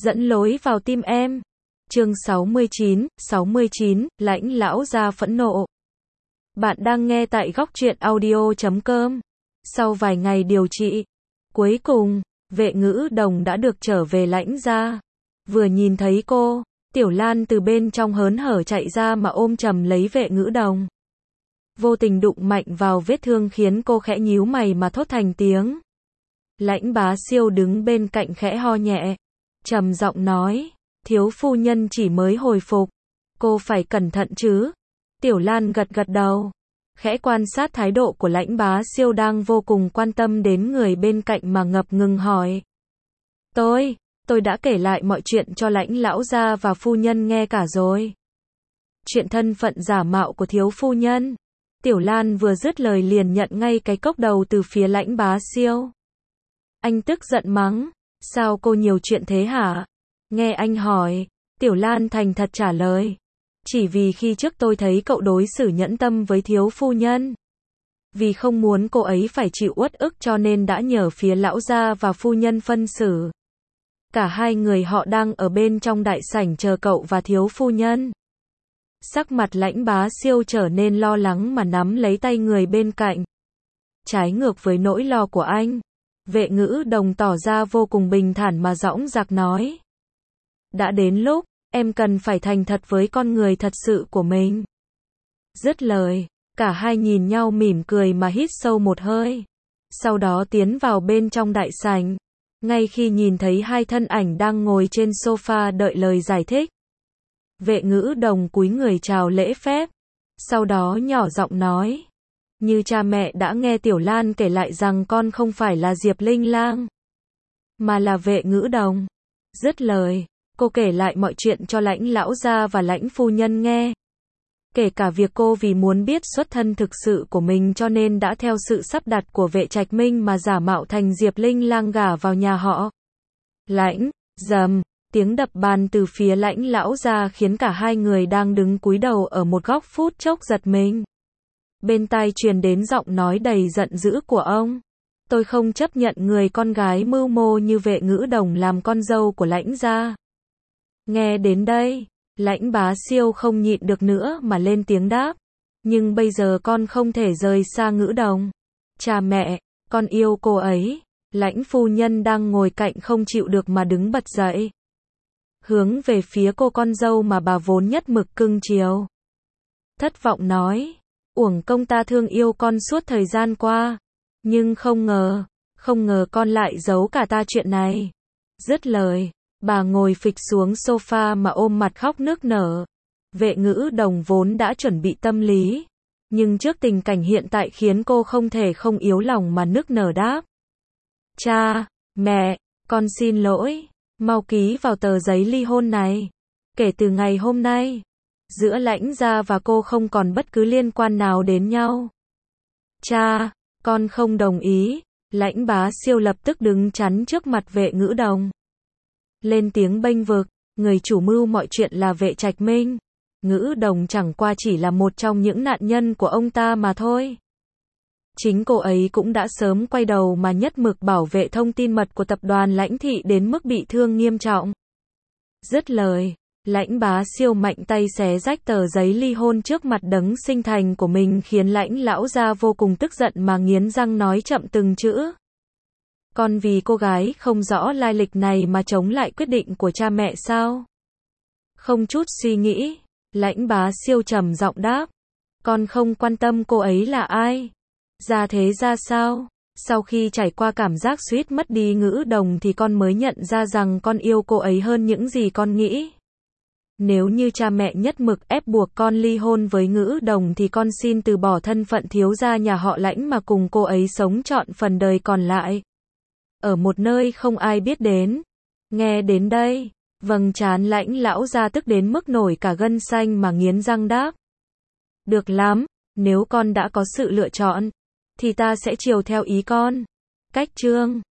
dẫn lối vào tim em. Chương 69, lãnh lão gia phẫn nộ. Bạn đang nghe tại góc truyện audio.com. Sau vài ngày điều trị, cuối cùng, Vệ Ngữ Đồng đã được trở về lãnh gia. Vừa nhìn thấy cô, Tiểu Lan từ bên trong hớn hở chạy ra mà ôm chầm lấy Vệ Ngữ Đồng. Vô tình đụng mạnh vào vết thương khiến cô khẽ nhíu mày mà thốt thành tiếng. Lãnh Bá Siêu đứng bên cạnh khẽ ho nhẹ, trầm giọng nói, thiếu phu nhân chỉ mới hồi phục, cô phải cẩn thận chứ. Tiểu Lan gật gật đầu, khẽ quan sát thái độ của Lãnh Bá Siêu đang vô cùng quan tâm đến người bên cạnh mà ngập ngừng hỏi. Tôi đã kể lại mọi chuyện cho Lãnh lão gia và phu nhân nghe cả rồi. Chuyện thân phận giả mạo của thiếu phu nhân. Tiểu Lan vừa dứt lời liền nhận ngay cái cốc đầu từ phía Lãnh Bá Siêu. Anh tức giận mắng, sao cô nhiều chuyện thế hả? Nghe anh hỏi, Tiểu Lan thành thật trả lời. Chỉ vì khi trước tôi thấy cậu đối xử nhẫn tâm với thiếu phu nhân. Vì không muốn cô ấy phải chịu uất ức cho nên đã nhờ phía lão gia và phu nhân phân xử. Cả hai người họ đang ở bên trong đại sảnh chờ cậu và thiếu phu nhân. Sắc mặt Lãnh Bá Siêu trở nên lo lắng mà nắm lấy tay người bên cạnh. Trái ngược với nỗi lo của anh, Vệ Ngữ Đồng tỏ ra vô cùng bình thản mà dõng dạc nói. Đã đến lúc, em cần phải thành thật với con người thật sự của mình. Dứt lời, cả hai nhìn nhau mỉm cười mà hít sâu một hơi. Sau đó tiến vào bên trong đại sảnh. Ngay khi nhìn thấy hai thân ảnh đang ngồi trên sofa đợi lời giải thích, Vệ Ngữ Đồng cúi người chào lễ phép. Sau đó nhỏ giọng nói. Như cha mẹ đã nghe Tiểu Lan kể lại rằng con không phải là Diệp Linh Lang, mà là Vệ Ngữ Đồng. Dứt lời, cô kể lại mọi chuyện cho Lãnh lão gia và Lãnh phu nhân nghe. Kể cả việc cô vì muốn biết xuất thân thực sự của mình cho nên đã theo sự sắp đặt của Vệ Trạch Minh mà giả mạo thành Diệp Linh Lang gả vào nhà họ. Lãnh, rầm, tiếng đập bàn từ phía Lãnh lão gia khiến cả hai người đang đứng cúi đầu ở một góc phút chốc giật mình. Bên tai truyền đến giọng nói đầy giận dữ của ông. Tôi không chấp nhận người con gái mưu mô như Vệ Ngữ Đồng làm con dâu của Lãnh gia. Nghe đến đây, Lãnh Bá Siêu không nhịn được nữa mà lên tiếng đáp. Nhưng bây giờ con không thể rời xa Ngữ Đồng. Cha mẹ, con yêu cô ấy. Lãnh phu nhân đang ngồi cạnh không chịu được mà đứng bật dậy. Hướng về phía cô con dâu mà bà vốn nhất mực cưng chiều. Thất vọng nói. Uổng công ta thương yêu con suốt thời gian qua. Nhưng không ngờ con lại giấu cả ta chuyện này. Dứt lời, bà ngồi phịch xuống sofa mà ôm mặt khóc nức nở. Vệ Ngữ Đồng vốn đã chuẩn bị tâm lý. Nhưng trước tình cảnh hiện tại khiến cô không thể không yếu lòng mà nức nở đáp. Cha, mẹ, con xin lỗi. Mau ký vào tờ giấy ly hôn này. Kể từ ngày hôm nay, giữa Lãnh gia và cô không còn bất cứ liên quan nào đến nhau. Cha, con không đồng ý. Lãnh Bá Siêu lập tức đứng chắn trước mặt Vệ Ngữ Đồng. Lên tiếng bênh vực, người chủ mưu mọi chuyện là Vệ Trạch Minh. Ngữ Đồng chẳng qua chỉ là một trong những nạn nhân của ông ta mà thôi. Chính cô ấy cũng đã sớm quay đầu mà nhất mực bảo vệ thông tin mật của tập đoàn Lãnh thị đến mức bị thương nghiêm trọng. Dứt lời, Lãnh Bá Siêu mạnh tay xé rách tờ giấy ly hôn trước mặt đấng sinh thành của mình khiến Lãnh lão gia vô cùng tức giận mà nghiến răng nói chậm từng chữ. Con vì cô gái không rõ lai lịch này mà chống lại quyết định của cha mẹ sao? Không chút suy nghĩ, Lãnh Bá Siêu trầm giọng đáp. Con không quan tâm cô ấy là ai? Ra thế ra sao? Sau khi trải qua cảm giác suýt mất đi Ngữ Đồng thì con mới nhận ra rằng con yêu cô ấy hơn những gì con nghĩ. Nếu như cha mẹ nhất mực ép buộc con ly hôn với Ngữ Đồng thì con xin từ bỏ thân phận thiếu gia nhà họ Lãnh mà cùng cô ấy sống trọn phần đời còn lại. Ở một nơi không ai biết đến. Nghe đến đây, vầng trán Lãnh lão gia tức đến mức nổi cả gân xanh mà nghiến răng đáp. Được lắm, nếu con đã có sự lựa chọn, thì ta sẽ chiều theo ý con. Cách chương